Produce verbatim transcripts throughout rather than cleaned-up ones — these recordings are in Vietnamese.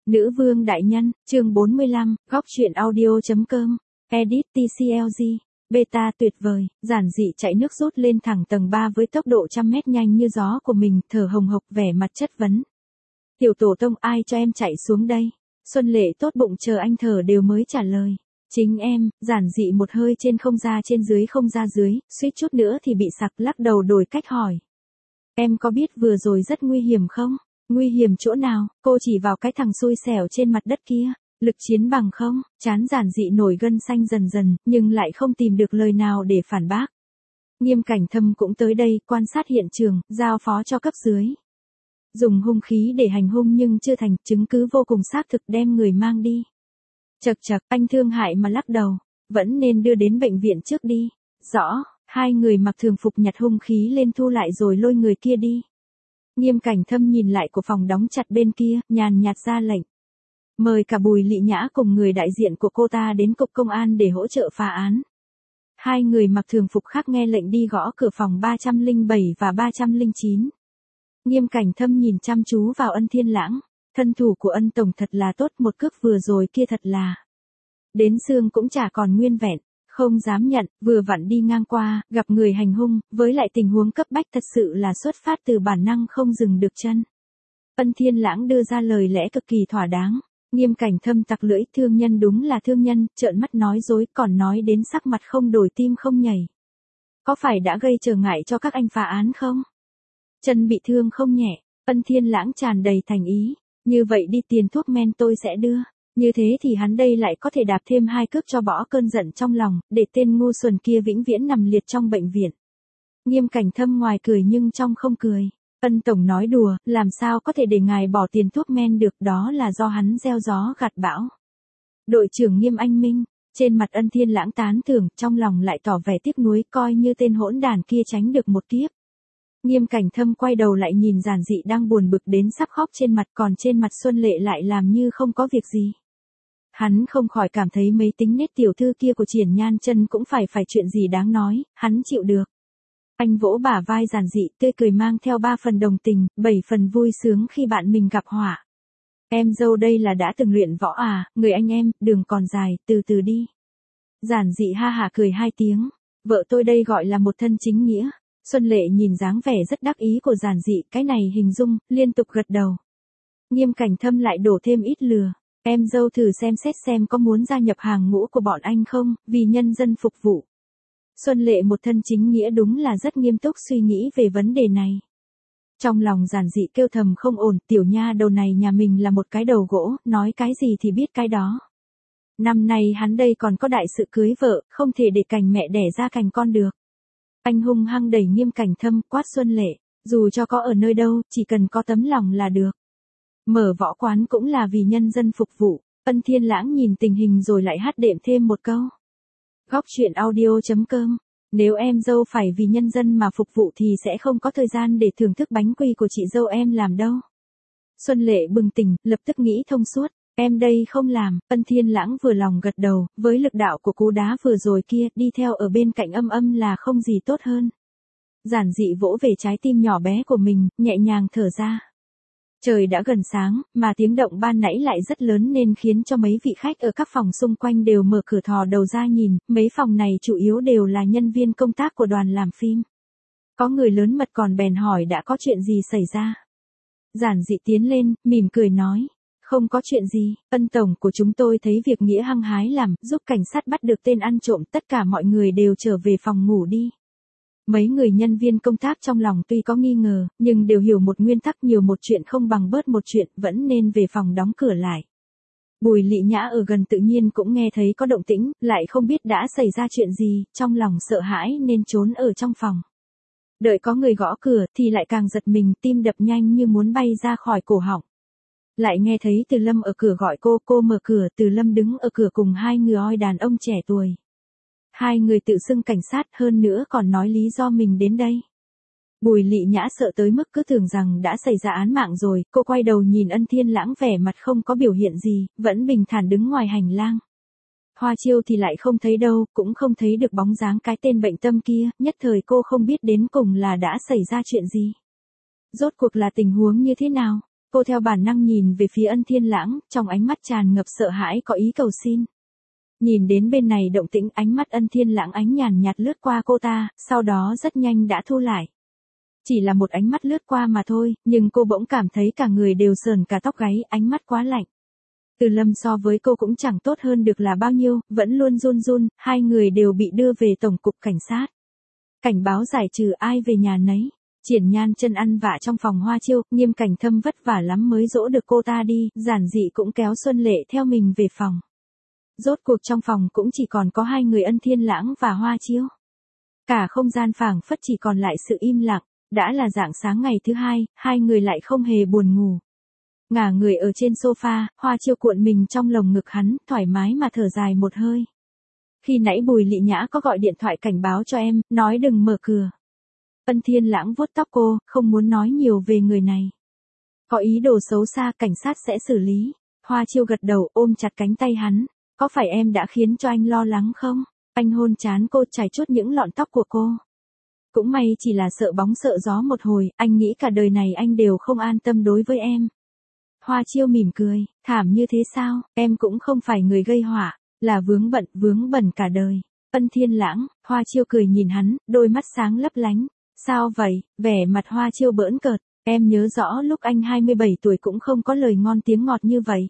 Nữ vương đại nhân, chương bốn mươi lăm, góc truyện audio chấm com, edit tê xê lờ giê, beta tuyệt vời, giản dị chạy nước rút lên thẳng tầng ba với tốc độ trăm mét nhanh như gió của mình, thở hồng hộc vẻ mặt chất vấn. Tiểu tổ tông, ai cho em chạy xuống đây? Xuân Lệ tốt bụng chờ anh thở đều mới trả lời. Chính em, giản dị một hơi trên không ra trên dưới không ra dưới, suýt chút nữa thì bị sặc, lắc đầu đổi cách hỏi. Em có biết vừa rồi rất nguy hiểm không? Nguy hiểm chỗ nào? Cô chỉ vào cái thằng xui xẻo trên mặt đất kia. Lực chiến bằng không? Chán giản dị nổi gân xanh dần dần, nhưng lại không tìm được lời nào để phản bác. Nghiêm Cảnh Thâm cũng tới đây, quan sát hiện trường, giao phó cho cấp dưới. Dùng hung khí để hành hung nhưng chưa thành, chứng cứ vô cùng xác thực, đem người mang đi. Chật chật, anh thương hại mà lắc đầu. Vẫn nên đưa đến bệnh viện trước đi. Rõ, hai người mặc thường phục nhặt hung khí lên thu lại rồi lôi người kia đi. Nghiêm Cảnh Thâm nhìn lại của phòng đóng chặt bên kia, nhàn nhạt ra lệnh. Mời cả Bùi Lị Nhã cùng người đại diện của cô ta đến cục công an để hỗ trợ phá án. Hai người mặc thường phục khác nghe lệnh đi gõ cửa phòng ba trăm lẻ bảy và ba trăm lẻ chín. Nghiêm Cảnh Thâm nhìn chăm chú vào Ân Thiên Lãng. Thân thủ của Ân tổng thật là tốt, một cước vừa rồi kia thật là. Đến xương cũng chả còn nguyên vẹn. Không dám nhận, vừa vặn đi ngang qua, gặp người hành hung, với lại tình huống cấp bách thật sự là xuất phát từ bản năng không dừng được chân. Ân Thiên Lãng đưa ra lời lẽ cực kỳ thỏa đáng. Nghiêm Cảnh Thâm tặc lưỡi, thương nhân đúng là thương nhân, trợn mắt nói dối, còn nói đến sắc mặt không đổi tim không nhảy. Có phải đã gây trở ngại cho các anh phá án không? Chân bị thương không nhẹ, Ân Thiên Lãng tràn đầy thành ý. Như vậy đi, tiền thuốc men tôi sẽ đưa. Như thế thì hắn đây lại có thể đạp thêm hai cước cho bỏ cơn giận trong lòng, để tên ngu xuẩn kia vĩnh viễn nằm liệt trong bệnh viện. Nghiêm Cảnh Thâm ngoài cười nhưng trong không cười. Ân tổng nói đùa, làm sao có thể để ngài bỏ tiền thuốc men được, đó là do hắn gieo gió gặt bão. Đội trưởng Nghiêm Anh Minh, trên mặt Ân Thiên Lãng tán thưởng, trong lòng lại tỏ vẻ tiếc nuối, coi như tên hỗn đàn kia tránh được một kiếp. Nghiêm Cảnh Thâm quay đầu lại nhìn giản dị đang buồn bực đến sắp khóc trên mặt, còn trên mặt Xuân Lệ lại làm như không có việc gì. Hắn không khỏi cảm thấy mấy tính nết tiểu thư kia của Triển Nhan Chân cũng phải phải chuyện gì đáng nói, hắn chịu được. Anh vỗ bả vai giản dị, tươi cười mang theo ba phần đồng tình, bảy phần vui sướng khi bạn mình gặp họa. Em dâu đây là đã từng luyện võ à, người anh em, đường còn dài, từ từ đi. Giản dị ha hả cười hai tiếng, vợ tôi đây gọi là một thân chính nghĩa. Xuân Lệ nhìn dáng vẻ rất đắc ý của giản dị, cái này hình dung, liên tục gật đầu. Nghiêm Cảnh Thâm lại đổ thêm ít lừa. Em dâu thử xem xét xem có muốn gia nhập hàng ngũ của bọn anh không, vì nhân dân phục vụ. Xuân Lệ một thân chính nghĩa đúng là rất nghiêm túc suy nghĩ về vấn đề này. Trong lòng giản dị kêu thầm không ổn, tiểu nha đầu này nhà mình là một cái đầu gỗ, nói cái gì thì biết cái đó. Năm nay hắn đây còn có đại sự cưới vợ, không thể để cành mẹ đẻ ra cành con được. Anh hung hăng đẩy Nghiêm Cảnh Thâm, quát Xuân Lệ, dù cho có ở nơi đâu, chỉ cần có tấm lòng là được. Mở võ quán cũng là vì nhân dân phục vụ. Ân Thiên Lãng nhìn tình hình rồi lại hát đệm thêm một câu. Góc truyện audio chấm com. Nếu em dâu phải vì nhân dân mà phục vụ thì sẽ không có thời gian để thưởng thức bánh quy của chị dâu em làm đâu. Xuân Lệ bừng tỉnh, lập tức nghĩ thông suốt. Em đây không làm. Ân Thiên Lãng vừa lòng gật đầu, với lực đạo của cú đá vừa rồi kia, đi theo ở bên cạnh âm âm là không gì tốt hơn. Giản dị vỗ về trái tim nhỏ bé của mình, nhẹ nhàng thở ra. Trời đã gần sáng, mà tiếng động ban nãy lại rất lớn nên khiến cho mấy vị khách ở các phòng xung quanh đều mở cửa thò đầu ra nhìn, mấy phòng này chủ yếu đều là nhân viên công tác của đoàn làm phim. Có người lớn mật còn bèn hỏi đã có chuyện gì xảy ra. Giản dị tiến lên, mỉm cười nói. Không có chuyện gì, Ân tổng của chúng tôi thấy việc nghĩa hăng hái làm, giúp cảnh sát bắt được tên ăn trộm, tất cả mọi người đều trở về phòng ngủ đi. Mấy người nhân viên công tác trong lòng tuy có nghi ngờ, nhưng đều hiểu một nguyên tắc, nhiều một chuyện không bằng bớt một chuyện, vẫn nên về phòng đóng cửa lại. Bùi Lị Nhã ở gần tự nhiên cũng nghe thấy có động tĩnh, lại không biết đã xảy ra chuyện gì, trong lòng sợ hãi nên trốn ở trong phòng. Đợi có người gõ cửa thì lại càng giật mình, tim đập nhanh như muốn bay ra khỏi cổ họng. Lại nghe thấy Từ Lâm ở cửa gọi cô, cô mở cửa, Từ Lâm đứng ở cửa cùng hai người oi đàn ông trẻ tuổi. Hai người tự xưng cảnh sát, hơn nữa còn nói lý do mình đến đây. Bùi Lị Nhã sợ tới mức cứ tưởng rằng đã xảy ra án mạng rồi, cô quay đầu nhìn Ân Thiên Lãng vẻ mặt không có biểu hiện gì, vẫn bình thản đứng ngoài hành lang. Hoa Chiêu thì lại không thấy đâu, cũng không thấy được bóng dáng cái tên bệnh tâm kia, nhất thời cô không biết đến cùng là đã xảy ra chuyện gì. Rốt cuộc là tình huống như thế nào? Cô theo bản năng nhìn về phía Ân Thiên Lãng, trong ánh mắt tràn ngập sợ hãi có ý cầu xin. Nhìn đến bên này động tĩnh, ánh mắt Ân Thiên Lãng ánh nhàn nhạt lướt qua cô ta, sau đó rất nhanh đã thu lại. Chỉ là một ánh mắt lướt qua mà thôi, nhưng cô bỗng cảm thấy cả người đều sờn cả tóc gáy, ánh mắt quá lạnh. Từ Lâm so với cô cũng chẳng tốt hơn được là bao nhiêu, vẫn luôn run run, hai người đều bị đưa về tổng cục cảnh sát. Cảnh báo giải trừ ai về nhà nấy. Triển Nhan chân ăn vạ trong phòng Hoa Chiêu, Nghiêm Cảnh Thâm vất vả lắm mới dỗ được cô ta đi, giản dị cũng kéo Xuân Lệ theo mình về phòng. Rốt cuộc trong phòng cũng chỉ còn có hai người Ân Thiên Lãng và Hoa Chiêu. Cả không gian phảng phất chỉ còn lại sự im lặng, đã là rạng sáng ngày thứ hai, hai người lại không hề buồn ngủ. Ngả người ở trên sofa, Hoa Chiêu cuộn mình trong lồng ngực hắn, thoải mái mà thở dài một hơi. Khi nãy Bùi Lị Nhã có gọi điện thoại cảnh báo cho em, nói đừng mở cửa. Ân Thiên Lãng vuốt tóc cô, không muốn nói nhiều về người này. Có ý đồ xấu xa, cảnh sát sẽ xử lý. Hoa Chiêu gật đầu, ôm chặt cánh tay hắn. Có phải em đã khiến cho anh lo lắng không? Anh hôn trán cô, chải chuốt những lọn tóc của cô. Cũng may chỉ là sợ bóng sợ gió một hồi, anh nghĩ cả đời này anh đều không an tâm đối với em. Hoa Chiêu mỉm cười, thảm như thế sao, em cũng không phải người gây họa, là vướng bận, vướng bẩn cả đời. Ân Thiên Lãng, Hoa Chiêu cười nhìn hắn, đôi mắt sáng lấp lánh. Sao vậy, vẻ mặt Hoa Chiêu bỡn cợt, em nhớ rõ lúc anh hai mươi bảy tuổi cũng không có lời ngon tiếng ngọt như vậy.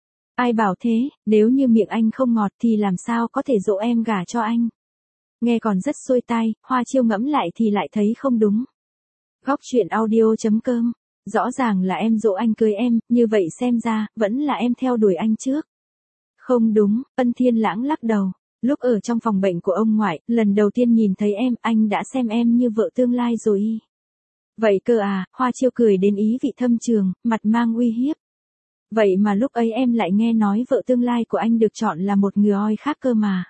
Ai bảo thế, nếu như miệng anh không ngọt thì làm sao có thể dỗ em gả cho anh. Nghe còn rất xuôi tai, Hoa Chiêu ngẫm lại thì lại thấy không đúng. Góc truyện audio chấm com, rõ ràng là em dỗ anh cưới em, như vậy xem ra, vẫn là em theo đuổi anh trước. Không đúng, Ân Thiên Lãng lắc đầu. Lúc ở trong phòng bệnh của ông ngoại, lần đầu tiên nhìn thấy em, anh đã xem em như vợ tương lai rồi. Vậy cơ à, Hoa Chiêu cười đến ý vị thâm trường, mặt mang uy hiếp. Vậy mà lúc ấy em lại nghe nói vợ tương lai của anh được chọn là một người oi khác cơ mà.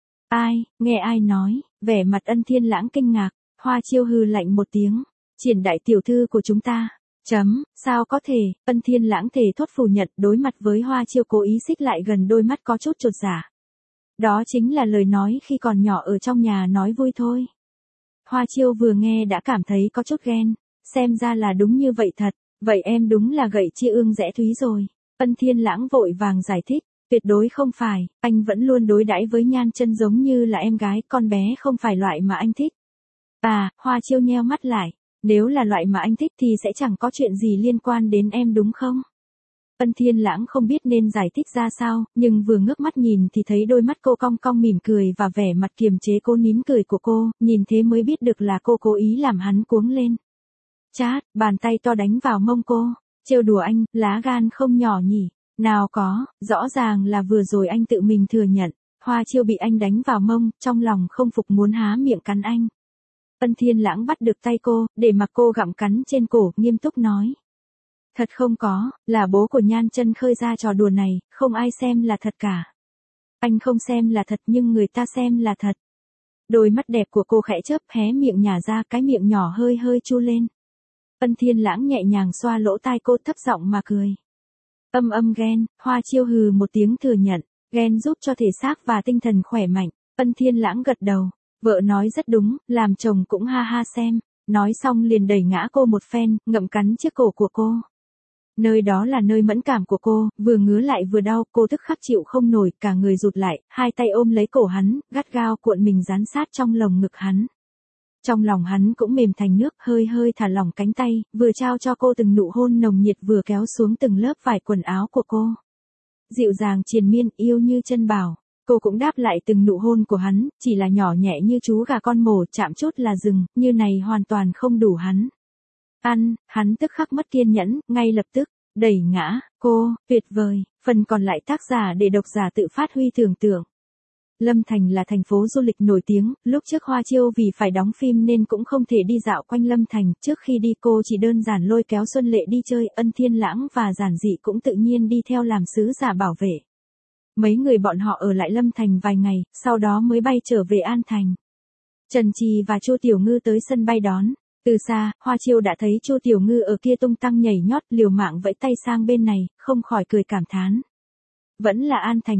Ai, nghe ai nói, vẻ mặt Ân Thiên Lãng kinh ngạc, Hoa Chiêu hừ lạnh một tiếng. Triển đại tiểu thư của chúng ta. Chấm, sao có thể, Ân Thiên Lãng thề thốt phủ nhận, đối mặt với Hoa Chiêu cố ý xích lại gần, đôi mắt có chút chột dạ. Đó chính là lời nói khi còn nhỏ ở trong nhà nói vui thôi. Hoa Chiêu vừa nghe đã cảm thấy có chút ghen, xem ra là đúng như vậy thật, vậy em đúng là gậy chia ương rẽ thúy rồi. Ân Thiên Lãng vội vàng giải thích, tuyệt đối không phải, anh vẫn luôn đối đãi với Nhan Chân giống như là em gái, con bé không phải loại mà anh thích. À, Hoa Chiêu nheo mắt lại, nếu là loại mà anh thích thì sẽ chẳng có chuyện gì liên quan đến em đúng không? Ân Thiên Lãng không biết nên giải thích ra sao, nhưng vừa ngước mắt nhìn thì thấy đôi mắt cô cong cong mỉm cười và vẻ mặt kiềm chế cố nín cười của cô, nhìn thế mới biết được là cô cố ý làm hắn cuống lên. Chát, bàn tay to đánh vào mông cô, trêu đùa anh, lá gan không nhỏ nhỉ, nào có, rõ ràng là vừa rồi anh tự mình thừa nhận, Hoa Chiêu bị anh đánh vào mông, trong lòng không phục muốn há miệng cắn anh. Ân Thiên Lãng bắt được tay cô, để mặc cô gặm cắn trên cổ, nghiêm túc nói. Thật không có, là bố của Nhan Chân khơi ra trò đùa này, không ai xem là thật cả. Anh không xem là thật nhưng người ta xem là thật. Đôi mắt đẹp của cô khẽ chớp, hé miệng nhả ra, cái miệng nhỏ hơi hơi chu lên. Ân Thiên Lãng nhẹ nhàng xoa lỗ tai cô, thấp giọng mà cười. Âm âm ghen, Hoa Chiêu hừ một tiếng thừa nhận, ghen giúp cho thể xác và tinh thần khỏe mạnh. Ân Thiên Lãng gật đầu, vợ nói rất đúng, làm chồng cũng ha ha xem. Nói xong liền đẩy ngã cô một phen, ngậm cắn chiếc cổ của cô. Nơi đó là nơi mẫn cảm của cô, vừa ngứa lại vừa đau, cô tức khắc chịu không nổi, cả người rụt lại, hai tay ôm lấy cổ hắn, gắt gao cuộn mình dán sát trong lồng ngực hắn. Trong lòng hắn cũng mềm thành nước, hơi hơi thả lỏng cánh tay, vừa trao cho cô từng nụ hôn nồng nhiệt vừa kéo xuống từng lớp vải quần áo của cô. Dịu dàng triền miên, yêu như chân bảo. Cô cũng đáp lại từng nụ hôn của hắn, chỉ là nhỏ nhẹ như chú gà con mổ, chạm chút là dừng, như này hoàn toàn không đủ hắn. Ăn, hắn tức khắc mất kiên nhẫn, ngay lập tức, đẩy ngã, cô, tuyệt vời, phần còn lại tác giả để độc giả tự phát huy tưởng tượng. Lâm Thành là thành phố du lịch nổi tiếng, lúc trước Hoa Chiêu vì phải đóng phim nên cũng không thể đi dạo quanh Lâm Thành, trước khi đi cô chỉ đơn giản lôi kéo Xuân Lệ đi chơi, Ân Thiên Lãng và Giản Dị cũng tự nhiên đi theo làm sứ giả bảo vệ. Mấy người bọn họ ở lại Lâm Thành vài ngày, sau đó mới bay trở về An Thành. Trần Trì và Chu Tiểu Ngư tới sân bay đón. Từ xa, Hoa Chiêu đã thấy Chu Tiểu Ngư ở kia tung tăng nhảy nhót, liều mạng vẫy tay sang bên này, không khỏi cười cảm thán. Vẫn là An Thành tốt,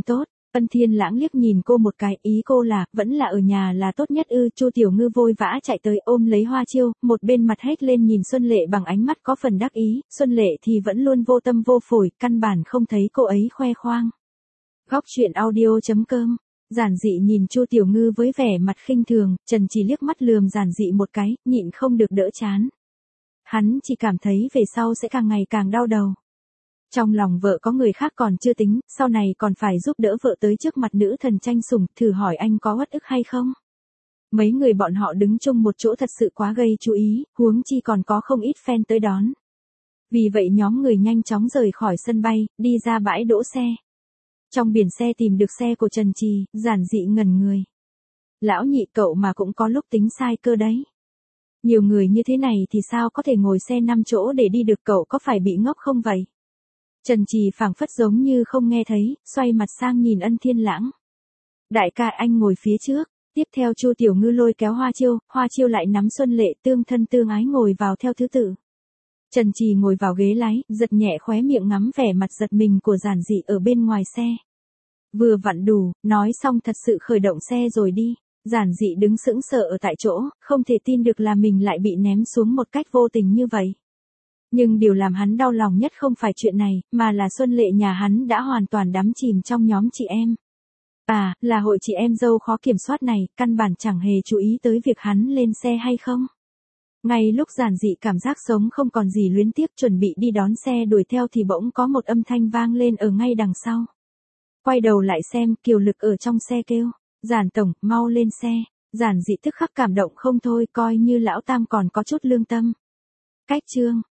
Ân Thiên Lãng liếc nhìn cô một cái, ý cô là, vẫn là ở nhà là tốt nhất ư? Chu Tiểu Ngư vội vã chạy tới ôm lấy Hoa Chiêu, một bên mặt hét lên nhìn Xuân Lệ bằng ánh mắt có phần đắc ý, Xuân Lệ thì vẫn luôn vô tâm vô phổi, căn bản không thấy cô ấy khoe khoang. Góc truyện audio.com. Giản Dị nhìn Chu Tiểu Ngư với vẻ mặt khinh thường, Trần Trì liếc mắt lườm Giản Dị một cái, nhịn không được đỡ chán. Hắn chỉ cảm thấy về sau sẽ càng ngày càng đau đầu. Trong lòng vợ có người khác còn chưa tính, sau này còn phải giúp đỡ vợ tới trước mặt nữ thần tranh sủng, thử hỏi anh có uất ức hay không? Mấy người bọn họ đứng chung một chỗ thật sự quá gây chú ý, huống chi còn có không ít fan tới đón. Vì vậy nhóm người nhanh chóng rời khỏi sân bay, đi ra bãi đỗ xe. Trong biển xe tìm được xe của Trần Trì, Giản Dị ngẩn người. Lão nhị cậu mà cũng có lúc tính sai cơ đấy. Nhiều người như thế này thì sao có thể ngồi xe năm chỗ để đi được, cậu có phải bị ngốc không vậy? Trần Trì phảng phất giống như không nghe thấy, xoay mặt sang nhìn Ân Thiên Lãng. Đại ca anh ngồi phía trước, tiếp theo Chu Tiểu Ngư lôi kéo Hoa Chiêu, Hoa Chiêu lại nắm Xuân Lệ tương thân tương ái ngồi vào theo thứ tự. Trần Trì ngồi vào ghế lái, giật nhẹ khóe miệng ngắm vẻ mặt giật mình của Giản Dị ở bên ngoài xe. Vừa vặn đủ, nói xong thật sự khởi động xe rồi đi. Giản Dị đứng sững sờ ở tại chỗ, không thể tin được là mình lại bị ném xuống một cách vô tình như vậy. Nhưng điều làm hắn đau lòng nhất không phải chuyện này, mà là Xuân Lệ nhà hắn đã hoàn toàn đắm chìm trong nhóm chị em. À, là hội chị em dâu khó kiểm soát này, căn bản chẳng hề chú ý tới việc hắn lên xe hay không. Ngay lúc Giản Dị cảm giác sống không còn gì luyến tiếc chuẩn bị đi đón xe đuổi theo thì bỗng có một âm thanh vang lên ở ngay đằng sau. Quay đầu lại xem, Kiều Lực ở trong xe kêu, Giản tổng, mau lên xe. Giản Dị tức khắc cảm động không thôi, coi như lão tam còn có chút lương tâm. Cách chương